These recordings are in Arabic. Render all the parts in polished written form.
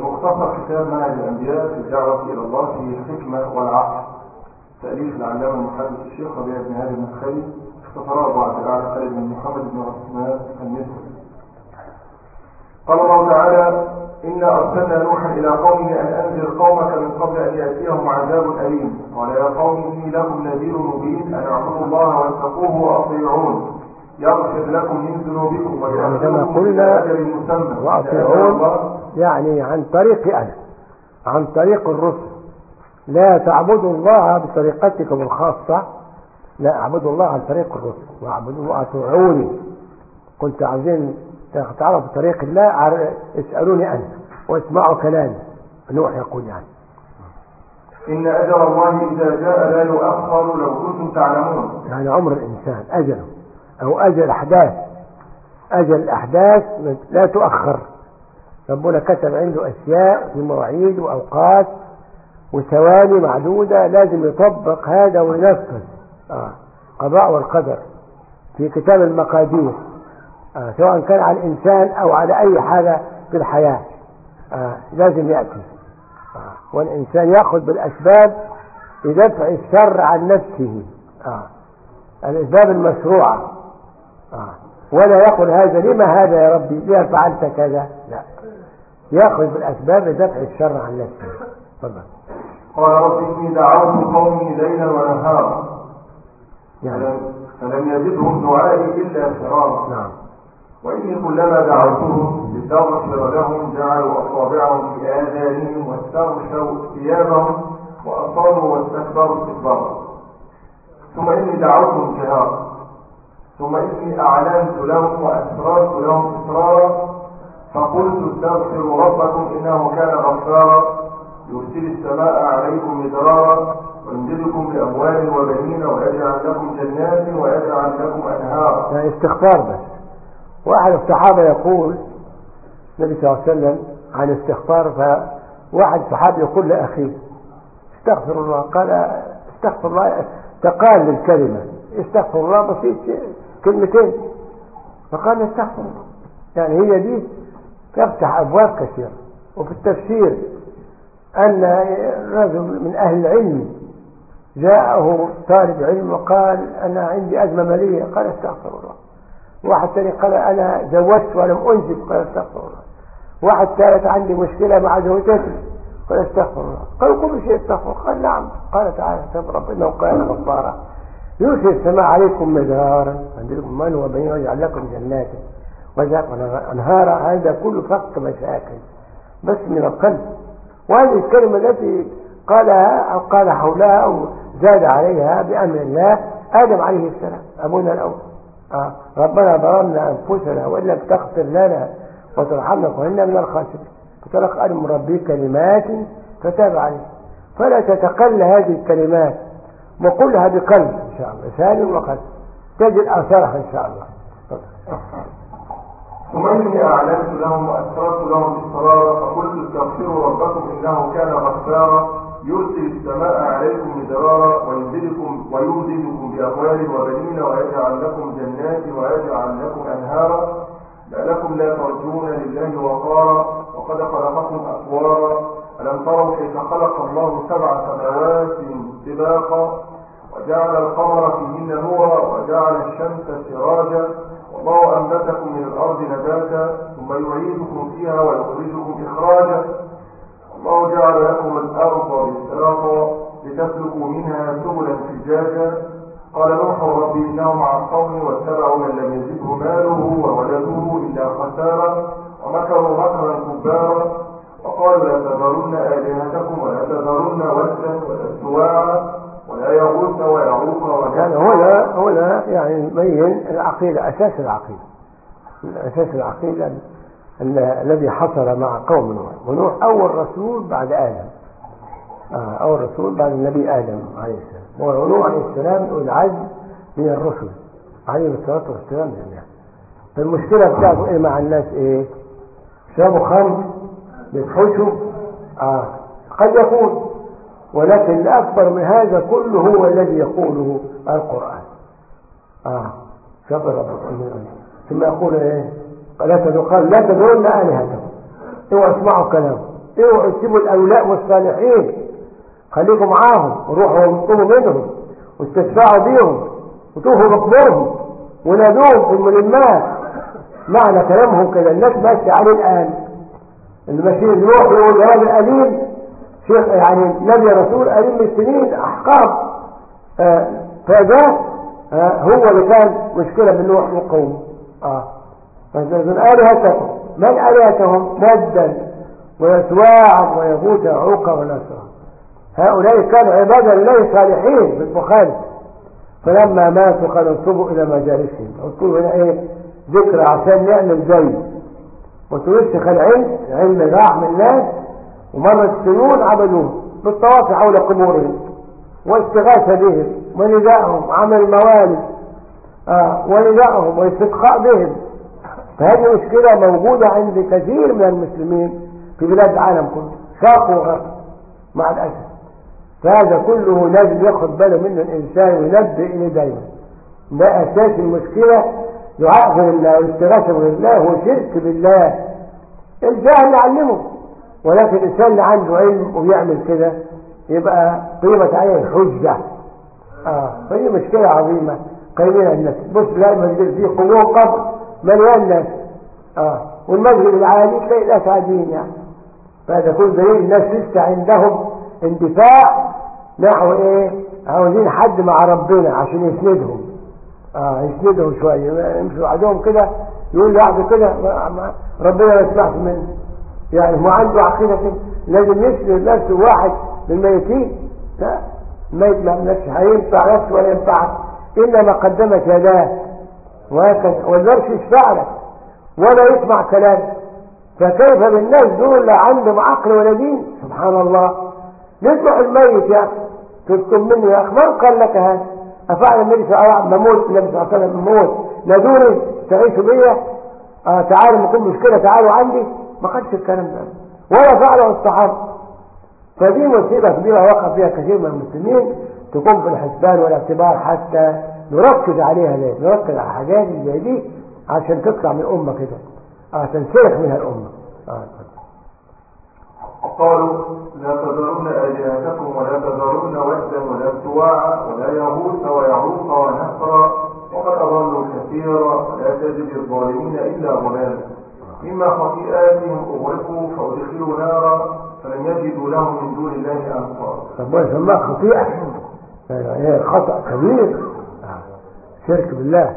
مختصر كتاب منهج الأنبياء في الدعوة إلى الله في الحكمة والعقل، تأليف العلامة المحدث الشيخ ربيع بن هادي المدخلي، اختصاره أبو عبد الأعلى خالد بن محمد بن عثمان المصري. قال الله تعالى: إنا أرسلنا نوحا إلى قومه أن أنذر قومك من قبل أن يأتيهم عذاب أليم. قال: يا قوم إني لكم نذير مبين أن اعبدوا الله واتقوه وأطيعون يغفر لكم من ذنوبكم ويؤخركم إلى أجل مسمى. وأطيعون يعني عن طريق أنا، عن طريق الرسل. لا تعبدوا الله بطريقتكم الخاصة، لا اعبدوا الله عن طريق الرسل واعبدوا وأطيعوني. كنت عايزين تعرفوا طريق الله اسألوني أنا واسمعوا كلامي. نوح يقول يعني: إن أجل الله إذا جاء لا يؤخر لو كنتم تعلمون. يعني عمر الإنسان أجله أو أجل أحداث، أجل الأحداث لا تؤخر. ربنا كتب عنده أشياء في مواعيد وأوقات وثواني معدودة لازم يطبق هذا وينفذ. قضاء والقدر في كتاب المقادير، سواء كان على الإنسان أو على أي حاجة في الحياة لازم يأتي. والإنسان يأخذ بالأسباب لدفع الشر عن نفسه، الأسباب المشروعة، ولا يقول هذا لما هذا يا ربي ليه فعلت كذا، لا، يأخذ بالأسباب لدفع الشر عن نفسه. طبعا. قال: رب إني دعوت قومي ليلا ونهارا فلم يزدهم دعائي إلا فرارا. نعم. وإني كلما دعوتهم لتغفر لهم جعلوا أصابعهم في آذانهم واستغشوا ثيابهم وأصروا واستكبروا استكبارا. ثم إني دعوتهم جهارا ثم إني أعلنت لهم وأسررت لهم إسرارا فقلت استغفروا ربكم إنه كان غفارا يرسل السماء عليكم مدرارا ويمددكم بأموال وبنين ويجعل لكم جنات ويجعل لكم أنهارا. يعني استغفار بس. واحد الصحابة يقول النبي صلى الله عليه وسلم عن استغفار، فواحد صحابي يقول لأخيه: استغفر الله. قال: استغفر الله تقال للكلمة، استغفر الله بسيط كلمتين. فقال: استغفر الله. يعني هي دي تفتح أبواب كثيرة. وفي التفسير أن رجل من أهل العلم جاءه طالب علم وقال: أنا عندي أزمة مالية. قال: استغفر الله. واحد ثاني قال: أنا زوجت ولم أنجب. قال: استغفر الله. واحد ثالث: عندي مشكلة مع زوجتي. قال: استغفر الله. قالوا: كل شيء استغفر. قال: نعم. قال تعالى: رب إنه كان غفارا يرسل السماء عليكم مدرارا ويمددكم بأموال وبنين ويجعل لكم جنات ويجعل أنهارا. هذا كله فقط مشاكل بس من القلب. وهذه الكلمة التي قالها أو قال حولها أو زاد عليها بأمر الله آدم عليه السلام أبونا الأول. ربنا ظلمنا أنفسنا وإن لم تغفر لنا وترحمنا فإنا من الخاسرين. فتلقى آدم من ربه كلمات فتاب عليه. فلا تتقل هذه الكلمات وقلها بقلب إن شاء الله، لسان وقلب، تجد آثارها إن شاء الله. ثم إني أعلنت لهم وأسررت لهم إسرارا فقلت استغفروا ربكم إنه كان غفارا يرسل السماء عليكم مدرارا ويمددكم بأموال وبنين ويجعل لكم جنات ويجعل لكم أنهارا لعلكم لا ترجون لله وقارا وقد خلقكم أطوارا ألم تروا كيف خلق الله 7 سماوات طباقا وجعل القمر فيهن نورا وجعل الشمس سراجا والله أنبتكم من الأرض نباتا ثم يعيدكم فيها ويخرجكم إخراجا الله جعل لكم الأرض بساطا لتسلكوا منها سبلا فجاجا. قال نوح: ربي إنهم عصوني واتبعوا من لم يزده ماله وولده إلا خسارا ومكروا مكرا كبارا وقالوا لا تذرن آلهتكم ولا تذرن ودا ولا سواعا ولا يغوث ويعوق ويعوق. هنا يعني يبين العقيدة، أساس العقيدة. أساس العقيدة الذي حصل مع قوم نوح. ونوح أول رسول بعد آدم، أول رسول بعد النبي آدم عليه السلام. ونوح عليه السلام العز من الرسل عليه الصلاة والسلام جميعا. فالمشكلة بتاعته إيه مع الناس؟ إيه؟ شربوا خمر، يتحشوا، قد يكون، ولكن الأكبر من هذا كله هو الذي يقوله القرآن. شبر ربكم ثم يقول إيه؟ قال لا تذرون آلهتكم. اسمعوا كلامه. اوعوا تسيبوا الأولياء والصالحين، خليكم معاهم وروحوا واطلبوا منهم واستشفعوا بيهم وطوفوا بقبورهم ونادوهم في الملمات. معنى كلامهم كده الناس ماشية عليه الآن، اللي ماشيين يروح يقول يا راجل أليم شيخ يعني نبي رسول أليم من سنين أحقاب فده هو اللي كان مشكلة من نوح وقومه. من آلهتكم من آلهتهم مدا ويسواعا ويغوث ويعوق ونسرا، هؤلاء كانوا عبادا لله صالحين في البخاري، فلما ماتوا قالوا انصبوا إلى مجالسهم. قلت هنا إيه ذكر عشان نعمل زي وتوسخ العلم، علم راح من الناس ومرت سنون عبدوه بالطواف حول قبورهم واستغاثة بهم وندائهم عمل موالد وندائهم والاستسقاء بهم. فهذه مشكلة موجودة عند كثير من المسلمين في بلاد العالم كله، شرق وغرب مع الأسف. فهذا كله لازم ياخد باله منه الإنسان وينبه إليه دايما. ده أساس المشكلة، دعاء غير الله والاستغاثة غير الله هو شرك بالله. الجاهل يعلمه، ولكن الإنسان اللي عنده علم ويعمل كده يبقى قيمت عليه الحجة. فهي مشكلة عظيمة قيمين الناس. بص لا المسجد فيه قبور قبر مليان ناس والمسجد العالي تلاقي ناس عاديين يعني. فهذا كل دليل الناس لسه عندهم اندفاع نحو ايه عاوزين حد مع ربنا عشان يسندهم يسندهم شوية يمشوا عندهم كده يقول لوحده كده ربنا ما يسمعش منه يعني هو عنده عقيدة كده لازم يسند نفسه واحد للميتين. لا الميت ما نفسه هينفع نفسه ولا ينفعك إلا ما قدمت يداه وهكذا والنفس يشفع لك ولا يسمع كلامك. فكيف بالناس دول لا عندهم عقل ولا دين؟ سبحان الله. نذبح الميت يا أخي تذكر مني يا أخي من قال لك هذا؟ أفعل النبي صلى الله عليه وسلم مموت النبي صلى الله عليه وسلم مموت نادوني تعيشوا بيا تعالوا ما كل مشكلة تعالوا عندي ما قالش الكلام ده ولا فعله الصحابة. فدي مصيبة كبيرة وقع فيها كثير من المسلمين تقوم في الحسبان والاعتبار حتى نركز عليها ليه؟ نركز على حاجات زي دي عشان تطلع من الأمة كده تنسلخ منها الأمة. قالوا لا تذرون آلهتكم ولا تذرون ودا ولا سواعا ولا يغوث ويعوق ونسرا وقد أضلوا كثيرا ولا تجد الظالمين إلا ضلالا مما خطيئاتهم أغرقوا فأدخلوا نارا فلم يجدوا لهم من دون الله أنصارا. طب ما يسمى خطيئة هي خطأ كبير شرك بالله.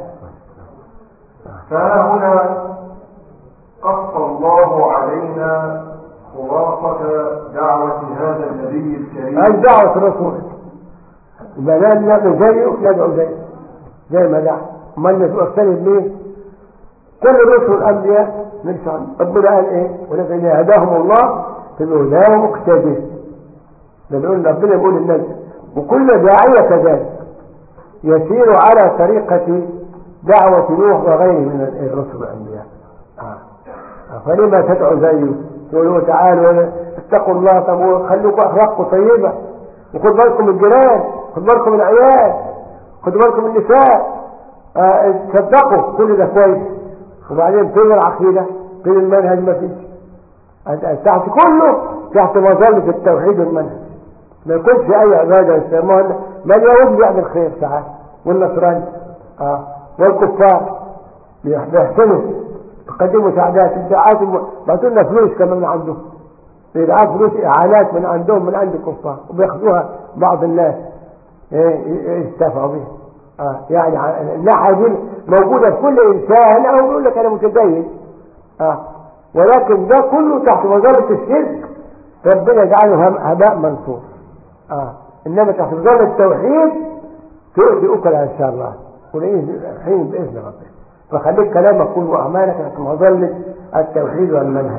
فها هنا قص الله علينا خلاصة دعوة هذا النبي الكريم. هذه دعوة الرسول ما ندعو زيه ندعو زيه زي ما دعا ما النبي أرسل ليه كل رسل الأنبياء نرجع ربنا قال إيه ولكن هداهم الله في الهدى مقتدر لأن ربنا يقول الناس وكل داعية كذلك يسير على طريقة دعوة نوح وغيره من الرسل الأنبياء. فلما تدعو زيه تقولوا تعالوا اتقوا الله طب خلوكم أخلاقكم طيبة وخذوا بالكم من الجيران خذوا بالكم من العيال خذوا بالكم من النساء تصدقوا كل ده كويس. وبعدين فين العقيدة فين المنهج ما فيش تحت كله تحت مظلة التوحيد والمنهج ما يكونش أي عبادة يسموها من يود يعمل خير ساعات والنصراني والكفار بيحسنوا تقدموا سعادات ابداعات بعطوا لنا فلوس كمان من عندهم بيدعوا فلوس اعانات من عندهم من عند الكفار وبياخذوها بعض الناس يستفعوا بها يعني الناحيه دي موجوده في كل انسان او يقول لك انا متدين ولكن ده كله تحت مظله الشرك ربنا يجعله هباء منصور. انما تحت مظله التوحيد تؤتي اكلها ان شاء الله حين باذن ربنا. فخليك كلامك كله واعمالك تحت مظله التوحيد والمنهج.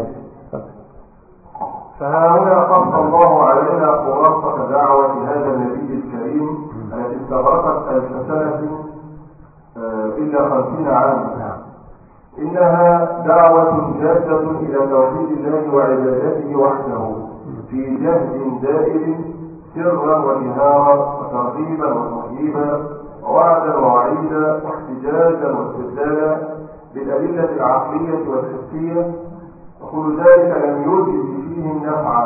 فها هنا قص الله علينا خلاصة دعوة هذا النبي الكريم التي استغرقت 1000 سنة إلا 50 عاما. إنها دعوة جادة إلى توحيد الله وعبادته وحده في جهد دائم سرا وجهارا وترغيبا وترهيبا ووعدا ووعيدا واحتجاجا واستدلالا بالأدلة العقلية والحسية وكل ذلك لم يوجد فيهم نفعا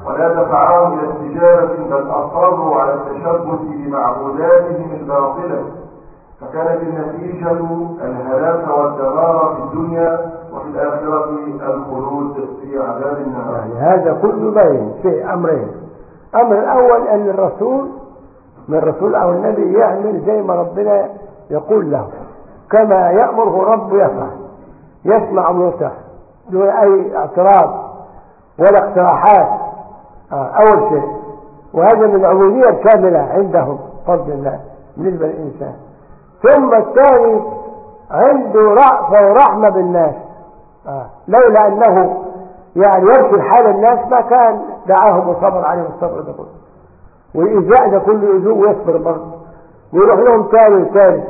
ولا دفعهم إلى استجابة، بل أصروا على التشبث بمعبوداتهم الباطلة، فكانت النتيجة الهلاك والدمار في الدنيا، وفي الآخرة الخلود في عذاب النار. يعني هذا كله باين في أمرين. أمر الأول أن الرسول أو النبي يعمل زي ما ربنا يقول له، كما يأمره رب يفعل، يسمع ويطيع دون أي اعتراض ولا اقتراحات. أول شيء، وهذا من العبودية الكاملة عندهم فضل الله بالنسبة للإنسان. ثم الثاني عنده رأفة ورحمة بالناس، لولا أنه يعني يمشي حال الناس ما كان دعاهم وصبر عليهم الصبر ده كله، والإيذاء ده كله يؤذوه ويصبر برضه، ويروح لهم ثاني وثالث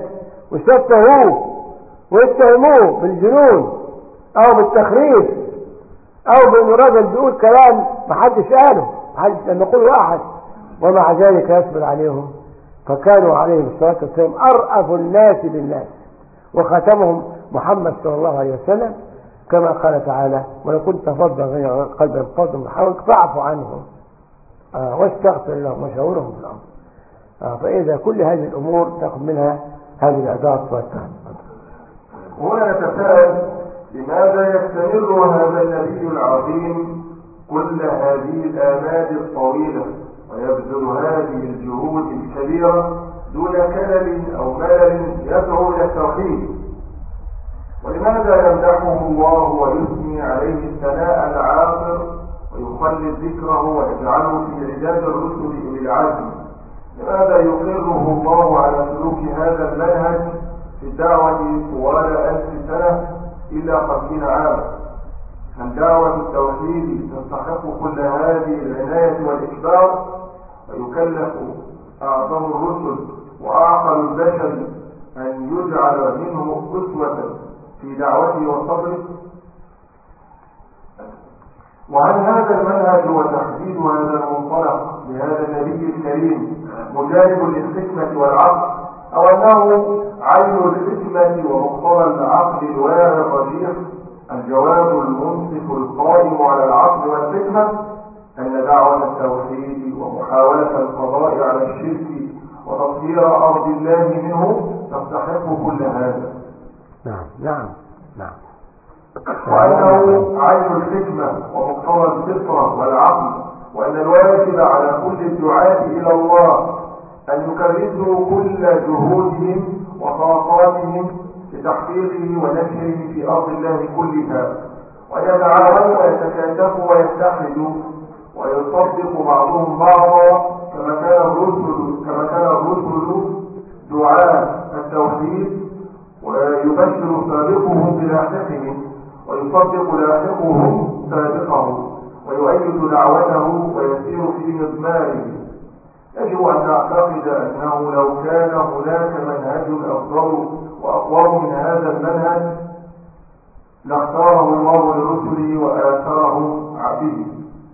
ويتهموه بالجنون أو بالتخريف أو بأنه راجل بيقول كلام محدش قاله، محدش لم يقوله أحد، ومع ذلك يصبر عليهم. فكانوا عليهم الصلاة والسلام أرأف الناس بالناس، وختمهم محمد صلى الله عليه وسلم كما قال تعالى: ولو كنت فظا غير قلب انفضوا حولك فاعف عنهم واستغفر لهم وشاورهم في الأمر. فإذا كل هذه الأمور تأخذ منها هذه العظات والتهم. هنا نتساءل: لماذا يستمر هذا النبي العظيم كل هذه الآمال الطويلة ويبذل هذه الجهود الكبيرة دون كلل أو ملل يدعو إلى التوحيد؟ ولماذا يمدحه الله ويثني عليه الثناء العاطر ويخلد ذكره ويجعله في عداد الرسل أولي العزم؟ لماذا يقره الله على سلوك هذا المنهج في الدعوة طوال 1000 سنة إلا 50 عاما؟ هل دعوة التوحيد تستحق كل هذه العناية والإكبار، ويكلف أعظم الرسل وأعقل البشر أن يجعل منه أسوة في دعوته وصبره؟ وهل هذا المنهج وتحديد هذا المنطلق لهذا النبي الكريم مجانب للحكمة والعقل، أو أنه عين الحكمة ومقتضى العقل الواعي الرجيح؟ الجواب المنصف القائم على العقل والحكمة أن دعوة التوحيد ومحاولة القضاء على الشرك وتطهير أرض الله منه تستحق كل هذا. نعم. وأنه عين الحكمة ومقتضى الفطرة والعقل، وأن الواجب على كل الدعاة إلى الله أن يكرسوا كل جهودهم وطاقاتهم لتحقيقه ونشره في أرض الله كلها، ويتعاونوا ويتكاتفوا ويتحدوا ويصدق بعضهم بعضا كما كان الرسل دعاة التوحيد، ويبشر سابقهم بلاحقهم ويصدق لاحقهم سابقهم ويؤيد دعوته ويسير في مضماره. يجب أن نعتقد أنه لو كان هناك منهج أفضل وأقوم من هذا المنهج لاختاره الله لرسله وآثرهم به.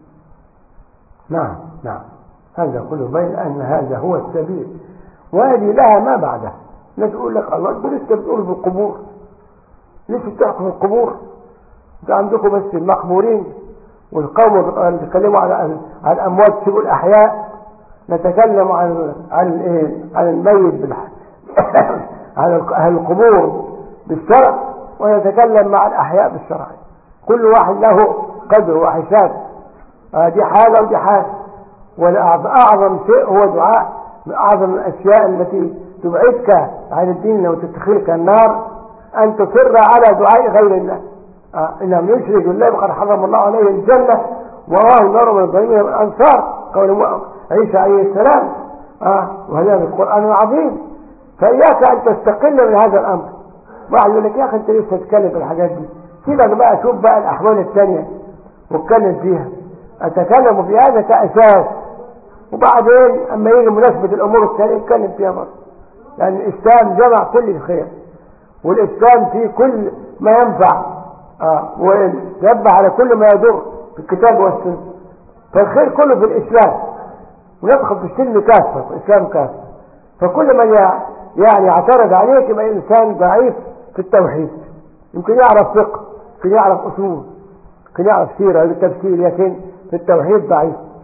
نعم هذا كله بين أن هذا هو السبيل، وهذه لها ما بعده. لا تقول لك الله انتوا لسه بتقولوا في القبور، لسه بتحكوا في القبور، انتوا عندكم بس المقبورين، والقوم يتكلموا على الأموات تسيبوا الأحياء. نتكلم عن الميت عن أهل القبور بالشرع، ونتكلم مع الأحياء بالشرع. كل واحد له قدر وحساب، دي حاجة ودي حاجة. والأعظم شيء هو دعاء، من أعظم الأشياء التي تبعدك عن الدين وتدخلك النار أن تصر على دعاء غير الله. إنهم يشرك بالله فقد حرم الله عليه الجنة ورواه النار من الظالمين والأنصار، قول عيسى عليه السلام. وهذا القرآن العظيم. فإياك أن تستقل من هذا الأمر. واحد يقول لك يا أخي أنت لسه تتكلم في الحاجات دي، سيبك بقى، شوف بقى الأحوال الثانية واتكلم فيها. أتكلم في هذا كأساس، وبعدين أما يجي مناسبة الأمور الثانية يتكلم فيها برضه، لأن الإسلام جمع كل الخير، والإسلام فيه كل ما ينفع، وينبه على كل ما يضر في الكتاب والسنة. فالخير كله في الإسلام، وندخل في السلم كافة، في الإسلام كافة. فكل من يعني يعترض عليك يبقى إنسان ضعيف في التوحيد، يمكن يعرف فقه، يمكن يعرف أصول، يمكن يعرف سيرة بالتفسير، لكن في التوحيد ضعيف.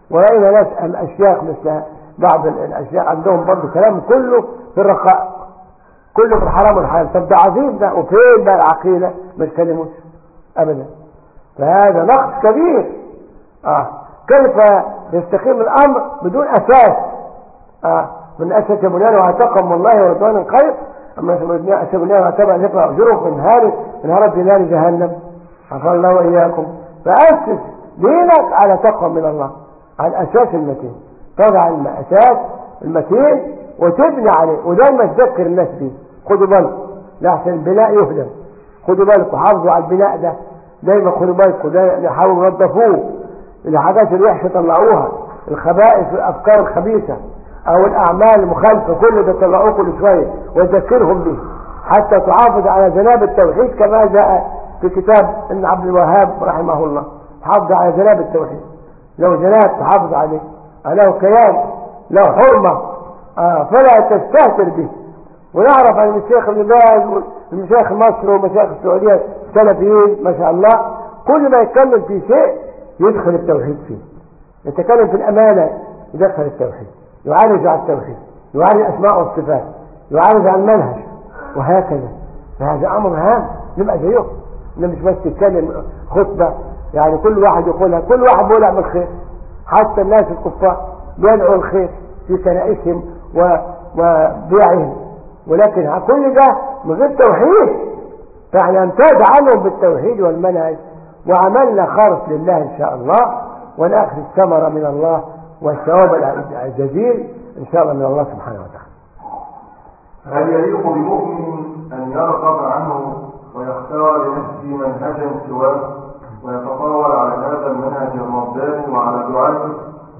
ورأينا ناس الأشياخ مثل بعض الأشياخ عندهم برضه كلام كله في الرخاء، كله في الحرام والحلال. طب ده عظيم ده، وفين بقى العقيدة؟ ما تكلموش أبدا. فهذا نقص كبير. كيف يستقيم الأمر بدون أساس؟ من أسس بنيانه واعتقم والله ورضوان خير، أما أسس بنيانه واعتبر أن يقرأ أجره في انهارت في نار جهنم، عفى الله وإياكم. فأسس دينك على تقوى من الله، على الأساس المتين، تضع الأساس المتين وتبني عليه. ودايما تذكر الناس بيه، خدوا بالكم لحسن البناء يهدم، خدوا بالكم حافظوا على البناء ده، دايما خدوا بالكم، دايما حاولوا ينظفوه، الحاجات الوحشة طلعوها، الخبائث والأفكار الخبيثة أو الأعمال المخالفة كل ده طلعوه كل شوية، وتذكرهم به حتى تحافظ على جناب التوحيد كما جاء في كتاب ابن عبد الوهاب رحمه الله. تحافظ على جناب التوحيد، لو جناب تحافظ عليه، له كيان، له حرمة، فلا تستهتر به. ونعرف أن الشيخ ابن باز ومشايخ مصر ومشايخ السعودية السلفيين ما شاء الله كل ما يتكلم في شيء يدخل التوحيد فيه، يتكلم في الأمانة يدخل التوحيد، يعالج على التوحيد، يعالج الأسماء والصفات، يعالج على المنهج، وهكذا. فهذا أمر هام نبقى زيه، مش بس تتكلم خطبة يعني كل واحد يقولها، كل واحد بيقول اعمل خير، حتى الناس الكفار بيدعوا الخير في كنائسهم وبيعهم، ولكن كل ده من غير توحيد. فاحنا نمتاز عنهم بالتوحيد والمنهج، وعملنا خالص لله إن شاء الله، ونأخذ الثمرة من الله والثواب الجزيل إن شاء الله من الله سبحانه وتعالى. هل يليق بمؤمن أن يرغب عنه ويختار لنفسه منهجا سواه ويتطاول على هذا المنهج الرباني وعلى دعائه؟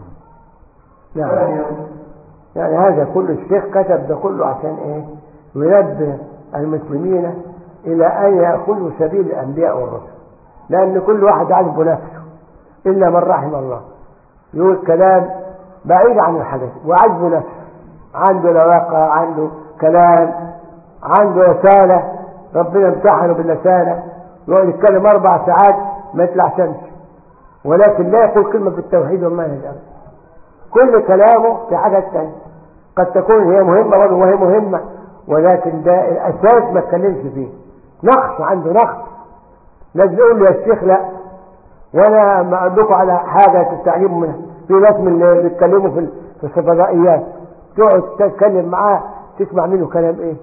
يعني هذا كل الشيخ كتب ده كله عشان ايه؟ ينبه المسلمين الى ان يأخذوا سبيل الانبياء والرسل، لان كل واحد عاجبه نفسه الا من رحم الله، يقول كلام بعيد عن الحدث وعاجبه نفسه، عنده لواقع، عنده كلام، عنده رسالة، ربنا امتحنه بالرسالة، يقعد يتكلم 4 ساعات ما يطلع شمس، ولكن لا يقول كلمة في التوحيد والمنهج أبدا. كل كلامه في حاجات تانية قد تكون هي مهمة برضه وهي مهمة، ولكن ده الأساس ما اتكلمش فيه، نقص عنده نقص. لازم يقول لي يا الشيخ لا، وانا ما اقول لكم على حاجة تستعجبوا منها، في ناس من اللي بيتكلموا في الفضائيات تقعد تتكلم معاه تسمع منه كلام ايه،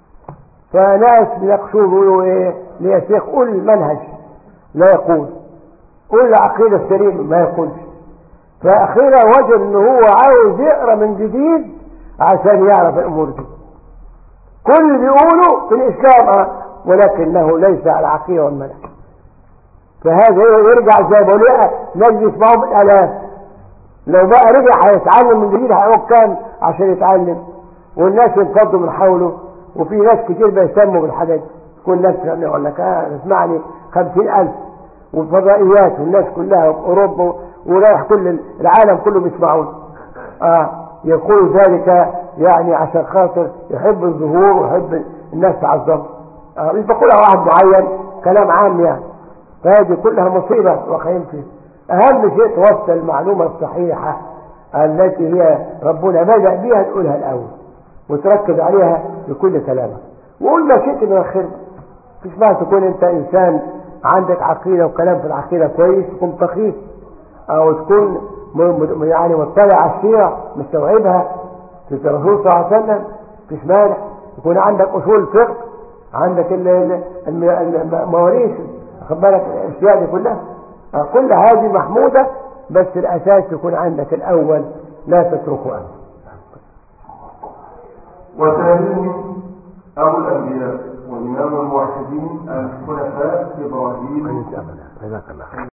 فناس بيناقشوه يقولوا ايه يا شيخ قول المنهج، لا يقول، قول العقيدة السليمة، ما يقولش. فأخيرا وجد انه هو عاوز يقرأ من جديد عشان يعرف الامور دي، كل اللي بيقوله في الاسلام ولكنه ليس على العقيدة والمنهج. فهذا يرجع زي ما بقول ناس يسمعوا بالآلاف، لو بقى رجع هيتعلم من جديد هيقعد كام عشان يتعلم، والناس ينفضوا من حوله، وفي ناس كتير بيهتموا بالحاجات، كل ناس يقول لك اسمعني 50,000 والفضائيات والناس كلها في أوروبا ورايح كل العالم كله بيسمعون، يقول ذلك يعني عشان خاطر يحب الظهور ويحب الناس تعظم، مش بقولها واحد معين، كلام عام يعني. فهذه كلها مصيبة وخيم فيه. أهم شيء توصل المعلومة الصحيحة التي هي ربنا بدأ بها تقولها الأول وتركز عليها بكل كلامك، وقول ما شئت من الخير، مش ما تكون أنت إنسان عندك عقيدة وكلام في العقيدة كويس تكون فقيه، أو تكون يعني مطلع على السيرة مستوعبها في الرسول صلى الله عليه وسلم، مش مانع يكون عندك أصول فقه، عندك المواريث، خد بالك الاشياء دي كلها، كل هذه محمودة، بس الاساس يكون عندك الاول لا تتركه ابدا. وثانيهم ابو الانبياء وامام الموحدين الخلفاء ابراهيم